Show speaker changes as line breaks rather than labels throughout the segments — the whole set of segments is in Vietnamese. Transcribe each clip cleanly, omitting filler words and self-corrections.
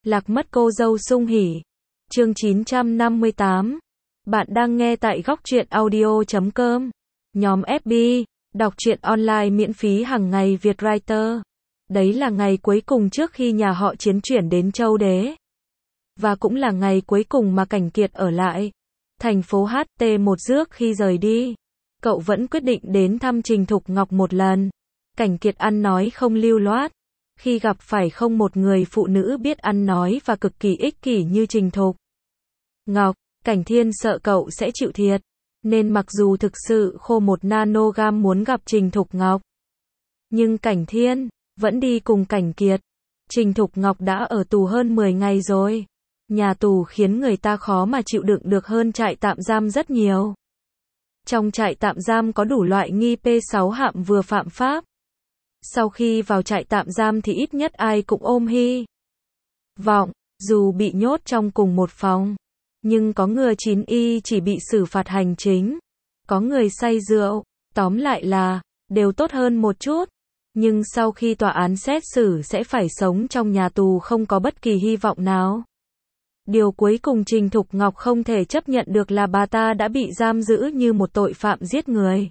Lạc mất cô dâu sung hỉ. Chương 958. Bạn đang nghe tại góc truyện audio.com. Nhóm FB, đọc truyện online miễn phí hàng ngày Việt Writer. Đấy là ngày cuối cùng trước khi nhà họ Chiến chuyển đến Châu Đế. Và cũng là ngày cuối cùng mà Cảnh Kiệt ở lại thành phố HT1 rước khi rời đi. Cậu vẫn quyết định đến thăm Trình Thục Ngọc một lần. Cảnh Kiệt ăn nói không lưu loát. Khi gặp phải không một người phụ nữ biết ăn nói và cực kỳ ích kỷ như Trình Thục Ngọc, Cảnh Thiên sợ cậu sẽ chịu thiệt. Nên mặc dù thực sự khô một nanogam muốn gặp Trình Thục Ngọc, nhưng Cảnh Thiên vẫn đi cùng Cảnh Kiệt. Trình Thục Ngọc đã ở tù hơn 10 ngày rồi. Nhà tù khiến người ta khó mà chịu đựng được hơn trại tạm giam rất nhiều. Trong trại tạm giam có đủ loại nghi P6 hạm vừa phạm pháp. Sau khi vào trại tạm giam thì ít nhất ai cũng ôm hy vọng, dù bị nhốt trong cùng một phòng. Nhưng có người 9Y chỉ bị xử phạt hành chính. Có người say rượu. Tóm lại là, đều tốt hơn một chút. Nhưng sau khi tòa án xét xử sẽ phải sống trong nhà tù không có bất kỳ hy vọng nào. Điều cuối cùng Trình Thục Ngọc không thể chấp nhận được là bà ta đã bị giam giữ như một tội phạm giết người.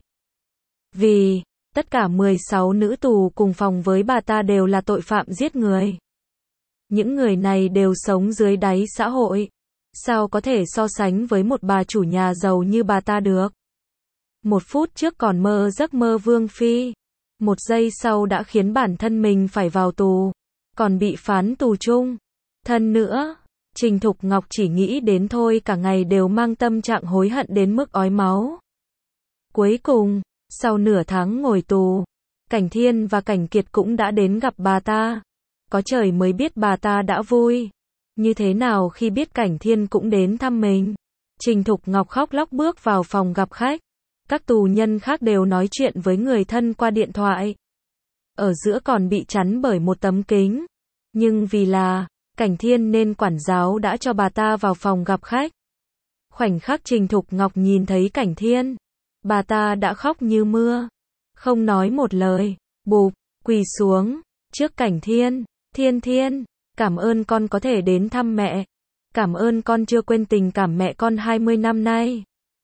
Vì tất cả 16 nữ tù cùng phòng với bà ta đều là tội phạm giết người. Những người này đều sống dưới đáy xã hội. Sao có thể so sánh với một bà chủ nhà giàu như bà ta được? Một phút trước còn mơ giấc mơ vương phi. Một giây sau đã khiến bản thân mình phải vào tù. Còn bị phán tù chung thân nữa. Trình Thục Ngọc chỉ nghĩ đến thôi cả ngày đều mang tâm trạng hối hận đến mức ói máu. Cuối cùng, sau nửa tháng ngồi tù, Cảnh Thiên và Cảnh Kiệt cũng đã đến gặp bà ta. Có trời mới biết bà ta đã vui như thế nào khi biết Cảnh Thiên cũng đến thăm mình. Trình Thục Ngọc khóc lóc bước vào phòng gặp khách. Các tù nhân khác đều nói chuyện với người thân qua điện thoại. Ở giữa còn bị chắn bởi một tấm kính. Nhưng vì là Cảnh Thiên nên quản giáo đã cho bà ta vào phòng gặp khách. Khoảnh khắc Trình Thục Ngọc nhìn thấy Cảnh Thiên, bà ta đã khóc như mưa. Không nói một lời, bụp, quỳ xuống trước Cảnh Thiên. Thiên Thiên, cảm ơn con có thể đến thăm mẹ. Cảm ơn con chưa quên tình cảm mẹ con 20 năm nay.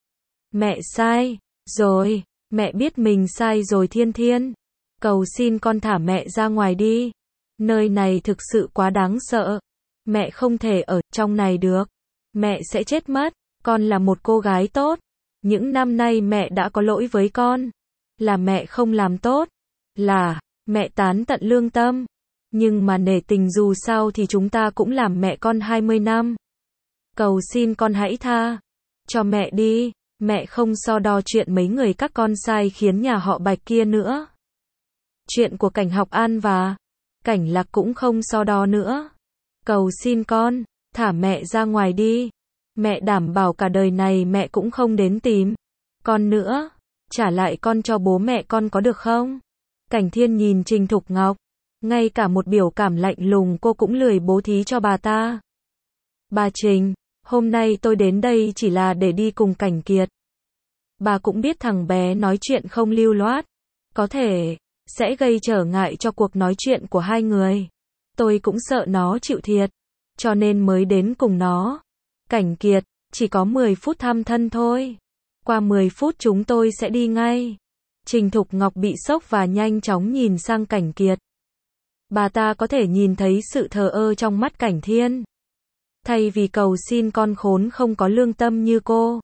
Mẹ sai rồi, mẹ biết mình sai rồi Thiên Thiên. Cầu xin con thả mẹ ra ngoài đi. Nơi này thực sự quá đáng sợ. Mẹ không thể ở trong này được. Mẹ sẽ chết mất. Con là một cô gái tốt. Những năm nay mẹ đã có lỗi với con. Là mẹ không làm tốt. Là mẹ tán tận lương tâm. Nhưng mà nể tình dù sao thì chúng ta cũng làm mẹ con 20 năm. Cầu xin con hãy tha cho mẹ đi. Mẹ không so đo chuyện mấy người các con sai khiến nhà họ Bạch kia nữa. Chuyện của Cảnh Học An và Cảnh Lạc cũng không so đo nữa. Cầu xin con, thả mẹ ra ngoài đi. Mẹ đảm bảo cả đời này mẹ cũng không đến tìm con nữa. Trả lại con cho bố mẹ con có được không? Cảnh Thiên nhìn Trình Thục Ngọc. Ngay cả một biểu cảm lạnh lùng cô cũng lười bố thí cho bà ta. Bà Trình, hôm nay tôi đến đây chỉ là để đi cùng Cảnh Kiệt. Bà cũng biết thằng bé nói chuyện không lưu loát. Có thể sẽ gây trở ngại cho cuộc nói chuyện của hai người. Tôi cũng sợ nó chịu thiệt. Cho nên mới đến cùng nó. Cảnh Kiệt, chỉ có 10 phút thăm thân thôi. Qua 10 phút chúng tôi sẽ đi ngay. Trình Thục Ngọc bị sốc và nhanh chóng nhìn sang Cảnh Kiệt. Bà ta có thể nhìn thấy sự thờ ơ trong mắt Cảnh Thiên. Thay vì cầu xin con khốn không có lương tâm như cô,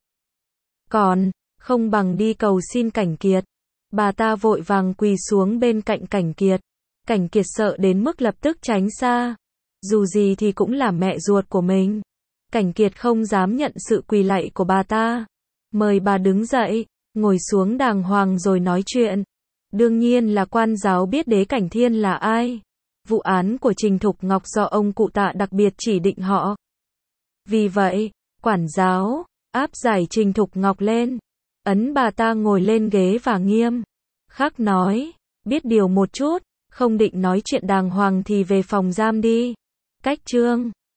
còn không bằng đi cầu xin Cảnh Kiệt. Bà ta vội vàng quỳ xuống bên cạnh Cảnh Kiệt. Cảnh Kiệt sợ đến mức lập tức tránh xa. Dù gì thì cũng là mẹ ruột của mình. Cảnh Kiệt không dám nhận sự quỳ lạy của bà ta. Mời bà đứng dậy, ngồi xuống đàng hoàng rồi nói chuyện. Đương nhiên là quan giáo biết đế Cảnh Thiên là ai. Vụ án của Trình Thục Ngọc do ông cụ Tạ đặc biệt chỉ định họ. Vì vậy, quản giáo áp giải Trình Thục Ngọc lên. Ấn bà ta ngồi lên ghế và nghiêm khắc nói, biết điều một chút, không định nói chuyện đàng hoàng thì về phòng giam đi. Cách chương